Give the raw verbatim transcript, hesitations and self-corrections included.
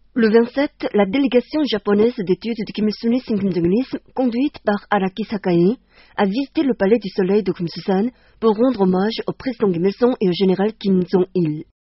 Le vingt-sept, la délégation japonaise d'études du Kim-Il-sung syncrétisme, conduite par Araki Sakae, a visité le palais du soleil de Kumsusan pour rendre hommage au président Kim Il-sung et au général Kim Jong-il.